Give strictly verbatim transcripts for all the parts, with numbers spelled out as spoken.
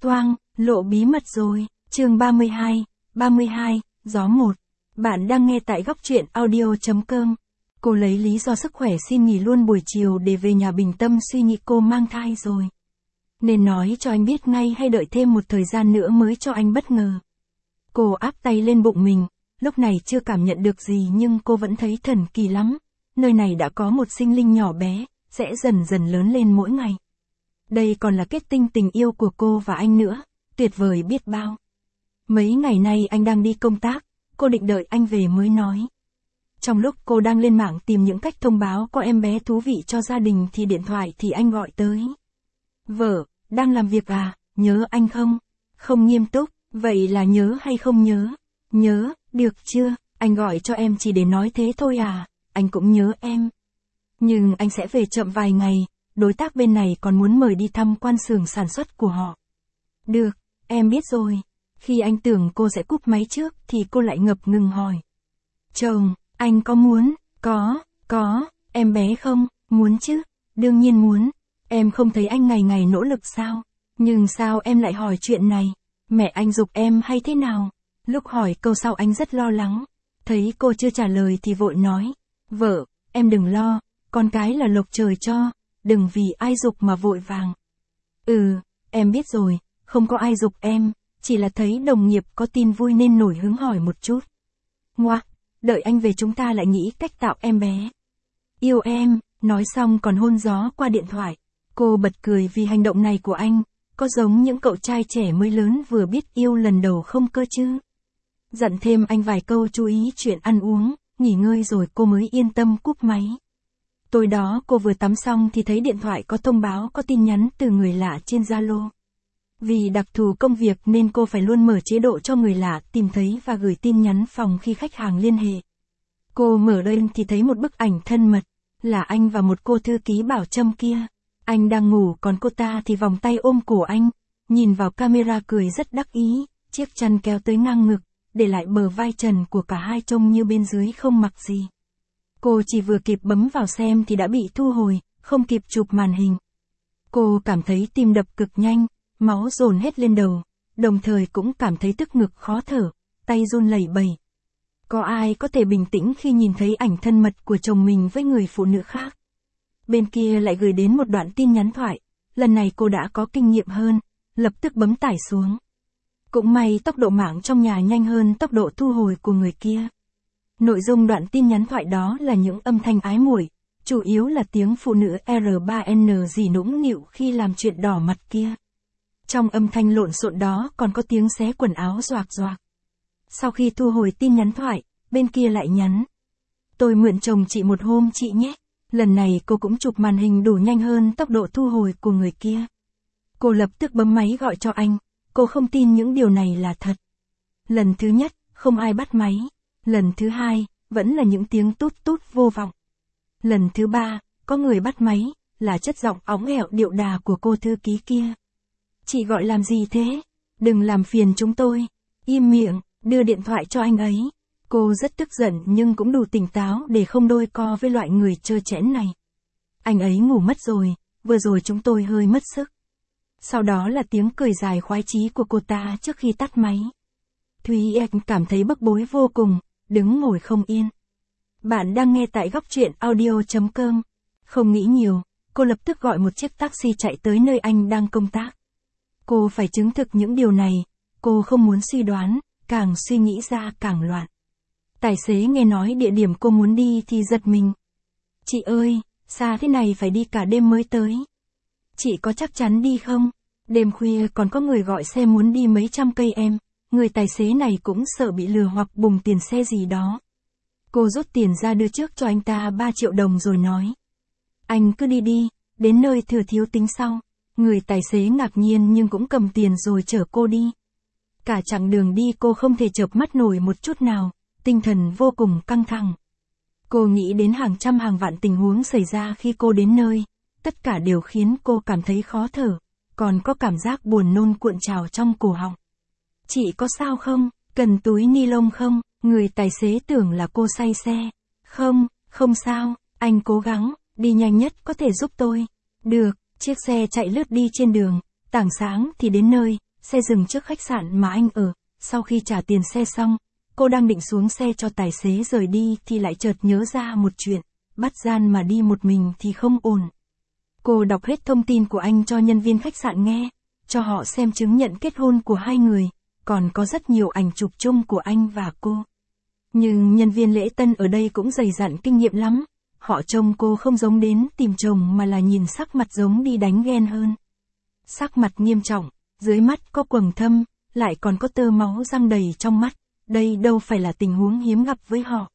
Toang, lộ bí mật rồi. Chương ba mươi hai, ba mươi hai, gió một. Bạn đang nghe tại góc truyện audio chấm com. Cô lấy lý do sức khỏe xin nghỉ luôn buổi chiều để về nhà bình tâm suy nghĩ cô mang thai rồi. Nên nói cho anh biết ngay hay đợi thêm một thời gian nữa mới cho anh bất ngờ. Cô áp tay lên bụng mình, lúc này chưa cảm nhận được gì nhưng cô vẫn thấy thần kỳ lắm. Nơi này đã có một sinh linh nhỏ bé, sẽ dần dần lớn lên mỗi ngày. Đây còn là kết tinh tình yêu của cô và anh nữa, tuyệt vời biết bao. Mấy ngày nay anh đang đi công tác, cô định đợi anh về mới nói. Trong lúc cô đang lên mạng tìm những cách thông báo có em bé thú vị cho gia đình thì điện thoại thì anh gọi tới. Vợ, đang làm việc à, nhớ anh không? Không nghiêm túc, vậy là nhớ hay không nhớ? Nhớ, được chưa, anh gọi cho em chỉ để nói thế thôi à, anh cũng nhớ em. Nhưng anh sẽ về chậm vài ngày, đối tác bên này còn muốn mời đi thăm quan xưởng sản xuất của họ. Được, em biết rồi. Khi anh tưởng cô sẽ cúp máy trước thì cô lại ngập ngừng hỏi. Chồng, anh có muốn, có, có, em bé không, muốn chứ, đương nhiên muốn. Em không thấy anh ngày ngày nỗ lực sao? Nhưng sao em lại hỏi chuyện này? Mẹ anh giục em hay thế nào? Lúc hỏi câu sau anh rất lo lắng. Thấy cô chưa trả lời thì vội nói. Vợ, em đừng lo, con cái là lộc trời cho, đừng vì ai giục mà vội vàng. Ừ, em biết rồi, không có ai giục em, chỉ là thấy đồng nghiệp có tin vui nên nổi hứng hỏi một chút. Ngoác, đợi anh về chúng ta lại nghĩ cách tạo em bé. Yêu em, nói xong còn hôn gió qua điện thoại. Cô bật cười vì hành động này của anh, có giống những cậu trai trẻ mới lớn vừa biết yêu lần đầu không cơ chứ. Dặn thêm anh vài câu chú ý chuyện ăn uống, nghỉ ngơi rồi cô mới yên tâm cúp máy. Tối đó cô vừa tắm xong thì thấy điện thoại có thông báo có tin nhắn từ người lạ trên Zalo. Vì đặc thù công việc nên cô phải luôn mở chế độ cho người lạ tìm thấy và gửi tin nhắn phòng khi khách hàng liên hệ. Cô mở lên thì thấy một bức ảnh thân mật, là anh và một cô thư ký bảo Trâm kia. Anh đang ngủ còn cô ta thì vòng tay ôm cổ anh, nhìn vào camera cười rất đắc ý, chiếc chăn kéo tới ngang ngực, để lại bờ vai trần của cả hai trông như bên dưới không mặc gì. Cô chỉ vừa kịp bấm vào xem thì đã bị thu hồi, không kịp chụp màn hình. Cô cảm thấy tim đập cực nhanh, máu dồn hết lên đầu, đồng thời cũng cảm thấy tức ngực khó thở, tay run lẩy bẩy. Có ai có thể bình tĩnh khi nhìn thấy ảnh thân mật của chồng mình với người phụ nữ khác? Bên kia lại gửi đến một đoạn tin nhắn thoại, lần này cô đã có kinh nghiệm hơn, lập tức bấm tải xuống. Cũng may tốc độ mạng trong nhà nhanh hơn tốc độ thu hồi của người kia. Nội dung đoạn tin nhắn thoại đó là những âm thanh ái muội, chủ yếu là tiếng phụ nữ R ba N gì nũng nịu khi làm chuyện đỏ mặt kia. Trong âm thanh lộn xộn đó còn có tiếng xé quần áo doạc doạc. Sau khi thu hồi tin nhắn thoại, bên kia lại nhắn. Tôi mượn chồng chị một hôm chị nhé. Lần này cô cũng chụp màn hình đủ nhanh hơn tốc độ thu hồi của người kia. Cô lập tức bấm máy gọi cho anh, cô không tin những điều này là thật. Lần thứ nhất, không ai bắt máy. Lần thứ hai, vẫn là những tiếng tút tút vô vọng. Lần thứ ba, có người bắt máy, là chất giọng óng ẻo điệu đà của cô thư ký kia. Chị gọi làm gì thế? Đừng làm phiền chúng tôi. Im miệng, đưa điện thoại cho anh ấy. Cô rất tức giận nhưng cũng đủ tỉnh táo để không đôi co với loại người trơ trẽn này. Anh ấy ngủ mất rồi, vừa rồi chúng tôi hơi mất sức. Sau đó là tiếng cười dài khoái chí của cô ta trước khi tắt máy. Thúy Anh cảm thấy bức bối vô cùng, đứng ngồi không yên. Bạn đang nghe tại góc truyện audio chấm com. Không nghĩ nhiều, cô lập tức gọi một chiếc taxi chạy tới nơi anh đang công tác. Cô phải chứng thực những điều này, cô không muốn suy đoán, càng suy nghĩ ra càng loạn. Tài xế nghe nói địa điểm cô muốn đi thì giật mình. Chị ơi, xa thế này phải đi cả đêm mới tới. Chị có chắc chắn đi không? Đêm khuya còn có người gọi xe muốn đi mấy trăm cây em. Người tài xế này cũng sợ bị lừa hoặc bùng tiền xe gì đó. Cô rút tiền ra đưa trước cho anh ta ba triệu đồng rồi nói. Anh cứ đi đi, đến nơi thừa thiếu tính sau. Người tài xế ngạc nhiên nhưng cũng cầm tiền rồi chở cô đi. Cả chặng đường đi cô không thể chợp mắt nổi một chút nào, tinh thần vô cùng căng thẳng. Cô nghĩ đến hàng trăm hàng vạn tình huống xảy ra khi cô đến nơi, tất cả đều khiến cô cảm thấy khó thở, còn có cảm giác buồn nôn cuộn trào trong cổ họng. Chị có sao không? Cần túi ni lông không? Người tài xế tưởng là cô say xe. Không, không sao, anh cố gắng, đi nhanh nhất có thể giúp tôi. Được, chiếc xe chạy lướt đi trên đường, tảng sáng thì đến nơi, xe dừng trước khách sạn mà anh ở, sau khi trả tiền xe xong, cô đang định xuống xe cho tài xế rời đi thì lại chợt nhớ ra một chuyện, bắt gian mà đi một mình thì không ổn. Cô đọc hết thông tin của anh cho nhân viên khách sạn nghe, cho họ xem chứng nhận kết hôn của hai người, còn có rất nhiều ảnh chụp chung của anh và cô. Nhưng nhân viên lễ tân ở đây cũng dày dặn kinh nghiệm lắm, họ trông cô không giống đến tìm chồng mà là nhìn sắc mặt giống đi đánh ghen hơn. Sắc mặt nghiêm trọng, dưới mắt có quầng thâm, lại còn có tơ máu răng đầy trong mắt, đây đâu phải là tình huống hiếm gặp với họ.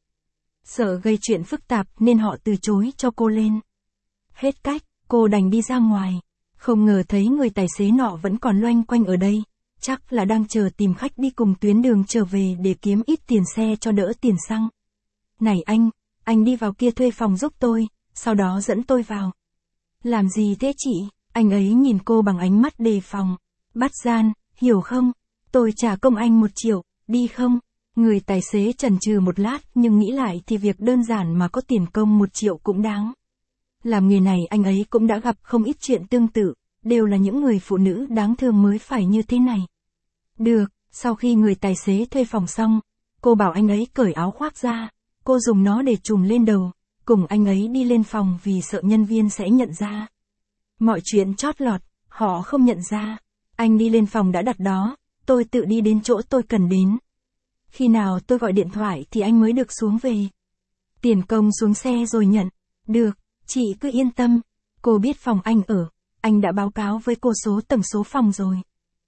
Sợ gây chuyện phức tạp nên họ từ chối cho cô lên. Hết cách, cô đành đi ra ngoài, không ngờ thấy người tài xế nọ vẫn còn loanh quanh ở đây, chắc là đang chờ tìm khách đi cùng tuyến đường trở về để kiếm ít tiền xe cho đỡ tiền xăng. Này anh, anh đi vào kia thuê phòng giúp tôi, sau đó dẫn tôi vào. Làm gì thế chị? Anh ấy nhìn cô bằng ánh mắt đề phòng. Bắt gian, hiểu không? Tôi trả công anh một triệu, đi không? Người tài xế chần chừ một lát nhưng nghĩ lại thì việc đơn giản mà có tiền công một triệu cũng đáng. Làm nghề này anh ấy cũng đã gặp không ít chuyện tương tự, đều là những người phụ nữ đáng thương mới phải như thế này. Được, sau khi người tài xế thuê phòng xong, cô bảo anh ấy cởi áo khoác ra, cô dùng nó để trùm lên đầu, cùng anh ấy đi lên phòng vì sợ nhân viên sẽ nhận ra. Mọi chuyện chót lọt, họ không nhận ra. Anh đi lên phòng đã đặt đó, tôi tự đi đến chỗ tôi cần đến. Khi nào tôi gọi điện thoại thì anh mới được xuống về. Tiền công xuống xe rồi nhận. Được, chị cứ yên tâm. Cô biết phòng anh ở, anh đã báo cáo với cô số tầng số phòng rồi.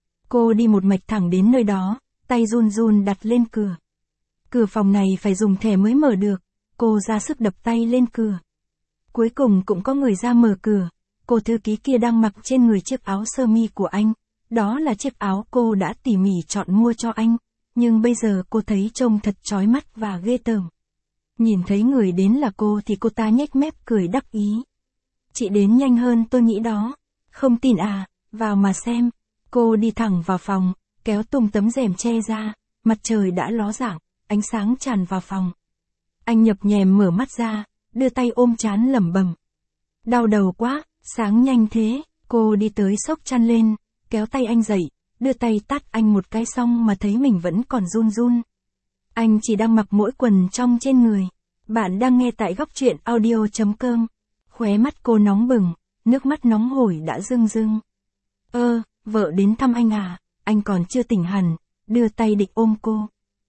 Cô đi một mạch thẳng đến nơi đó, tay run run đặt lên cửa. Cửa phòng này phải dùng thẻ mới mở được, cô ra sức đập tay lên cửa. Cuối cùng cũng có người ra mở cửa, cô thư ký kia đang mặc trên người chiếc áo sơ mi của anh, đó là chiếc áo cô đã tỉ mỉ chọn mua cho anh, nhưng bây giờ cô thấy trông thật chói mắt và ghê tởm. Nhìn thấy người đến là cô thì cô ta nhếch mép cười đắc ý. Chị đến nhanh hơn tôi nghĩ đó, không tin à, vào mà xem. Cô đi thẳng vào phòng, kéo tung tấm rèm che ra, mặt trời đã ló dạng, ánh sáng tràn vào phòng. Anh nhập nhèm mở mắt ra, đưa tay ôm trán lẩm bẩm. Đau đầu quá, sáng nhanh thế, cô đi tới xốc chăn lên, kéo tay anh dậy, đưa tay tát anh một cái xong mà thấy mình vẫn còn run run. Anh chỉ đang mặc mỗi quần trong trên người. Bạn đang nghe tại góc truyện audio chấm com. Khóe mắt cô nóng bừng, nước mắt nóng hổi đã rưng rưng. Ơ, vợ đến thăm anh à, anh còn chưa tỉnh hẳn, đưa tay định ôm cô.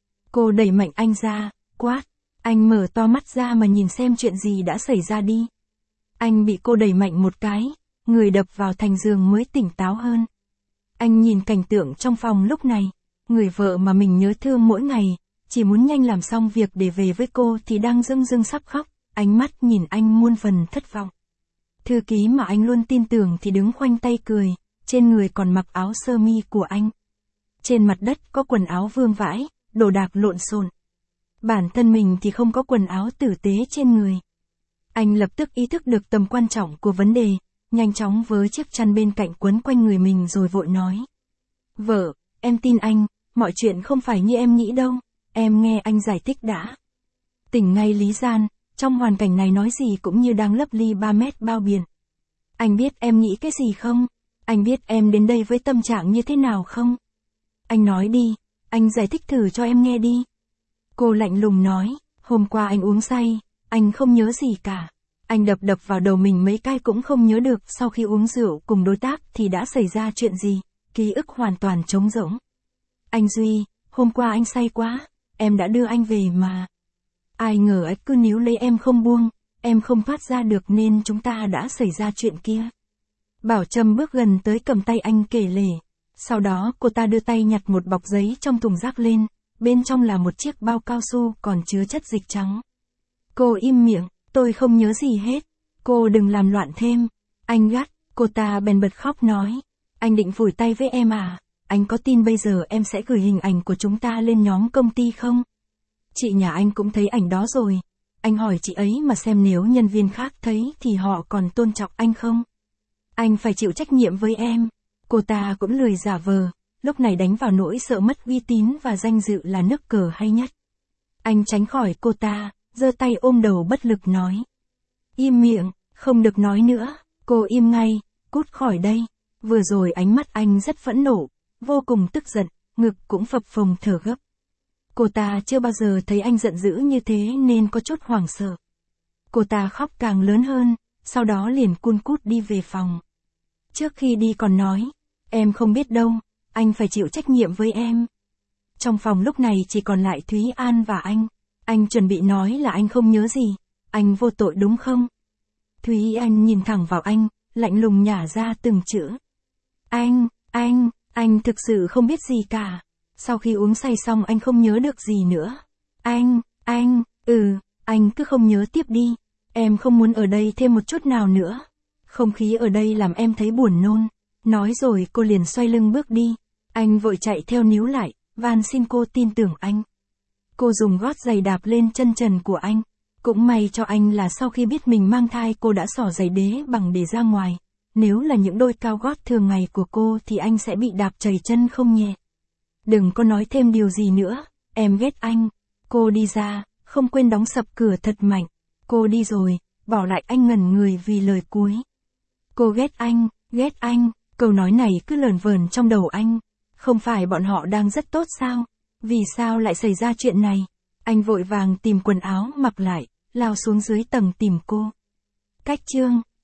Cô đẩy mạnh anh ra, quát, anh mở to mắt ra mà nhìn xem chuyện gì đã xảy ra đi. Anh bị cô đẩy mạnh một cái, người đập vào thành giường mới tỉnh táo hơn. Anh nhìn cảnh tượng trong phòng lúc này, người vợ mà mình nhớ thương mỗi ngày, chỉ muốn nhanh làm xong việc để về với cô thì đang rưng rưng sắp khóc, ánh mắt nhìn anh muôn phần thất vọng. Thư ký mà anh luôn tin tưởng thì đứng khoanh tay cười, trên người còn mặc áo sơ mi của anh. Trên mặt đất có quần áo vương vãi, đồ đạc lộn xộn. Bản thân mình thì không có quần áo tử tế trên người. Anh lập tức ý thức được tầm quan trọng của vấn đề, nhanh chóng với chiếc chăn bên cạnh quấn quanh người mình rồi vội nói. Vợ, em tin anh, mọi chuyện không phải như em nghĩ đâu, em nghe anh giải thích đã. Tỉnh ngay lý gian, trong hoàn cảnh này nói gì cũng như đang lấp ly ba mét bao biển. Anh biết em nghĩ cái gì không? Anh biết em đến đây với tâm trạng như thế nào không? Anh nói đi, anh giải thích thử cho em nghe đi. Cô lạnh lùng nói, hôm qua anh uống say, anh không nhớ gì cả. Anh đập đập vào đầu mình mấy cái cũng không nhớ được sau khi uống rượu cùng đối tác thì đã xảy ra chuyện gì, ký ức hoàn toàn trống rỗng. Anh Duy, hôm qua anh say quá, em đã đưa anh về mà. Ai ngờ anh cứ níu lấy em không buông, em không thoát ra được nên chúng ta đã xảy ra chuyện kia. Bảo Trâm bước gần tới cầm tay anh kể lể. Sau đó cô ta đưa tay nhặt một bọc giấy trong thùng rác lên, bên trong là một chiếc bao cao su còn chứa chất dịch trắng. Cô im miệng, tôi không nhớ gì hết. Cô đừng làm loạn thêm. Anh gắt, cô ta bèn bật khóc nói. Anh định phủi tay với em à? Anh có tin bây giờ em sẽ gửi hình ảnh của chúng ta lên nhóm công ty không? Chị nhà anh cũng thấy ảnh đó rồi. Anh hỏi chị ấy mà xem nếu nhân viên khác thấy thì họ còn tôn trọng anh không? Anh phải chịu trách nhiệm với em. Cô ta cũng lười giả vờ, lúc này đánh vào nỗi sợ mất uy tín và danh dự là nước cờ hay nhất. Anh tránh khỏi cô ta, giơ tay ôm đầu bất lực nói. Im miệng, không được nói nữa, cô im ngay, cút khỏi đây. Vừa rồi ánh mắt anh rất phẫn nộ, vô cùng tức giận, ngực cũng phập phồng thở gấp. Cô ta chưa bao giờ thấy anh giận dữ như thế nên có chút hoảng sợ. Cô ta khóc càng lớn hơn, sau đó liền cun cút đi về phòng. Trước khi đi còn nói, em không biết đâu, anh phải chịu trách nhiệm với em. Trong phòng lúc này chỉ còn lại Thúy An và anh. Anh chuẩn bị nói là anh không nhớ gì, anh vô tội đúng không? Thúy An nhìn thẳng vào anh, lạnh lùng nhả ra từng chữ. Anh, anh, anh thực sự không biết gì cả. Sau khi uống say xong anh không nhớ được gì nữa. Anh, anh, ừ, anh cứ không nhớ tiếp đi. Em không muốn ở đây thêm một chút nào nữa. Không khí ở đây làm em thấy buồn nôn. Nói rồi cô liền xoay lưng bước đi. Anh vội chạy theo níu lại, van xin cô tin tưởng anh. Cô dùng gót giày đạp lên chân trần của anh. Cũng may cho anh là sau khi biết mình mang thai cô đã xỏ giày đế bằng để ra ngoài. Nếu là những đôi cao gót thường ngày của cô thì anh sẽ bị đạp chảy chân không nhẹ. Đừng có nói thêm điều gì nữa, em ghét anh. Cô đi ra, không quên đóng sập cửa thật mạnh. Cô đi rồi, bỏ lại anh ngẩn người vì lời cuối. Cô ghét anh, ghét anh, câu nói này cứ lởn vởn trong đầu anh. Không phải bọn họ đang rất tốt sao? Vì sao lại xảy ra chuyện này? Anh vội vàng tìm quần áo mặc lại, lao xuống dưới tầng tìm cô. Cách chương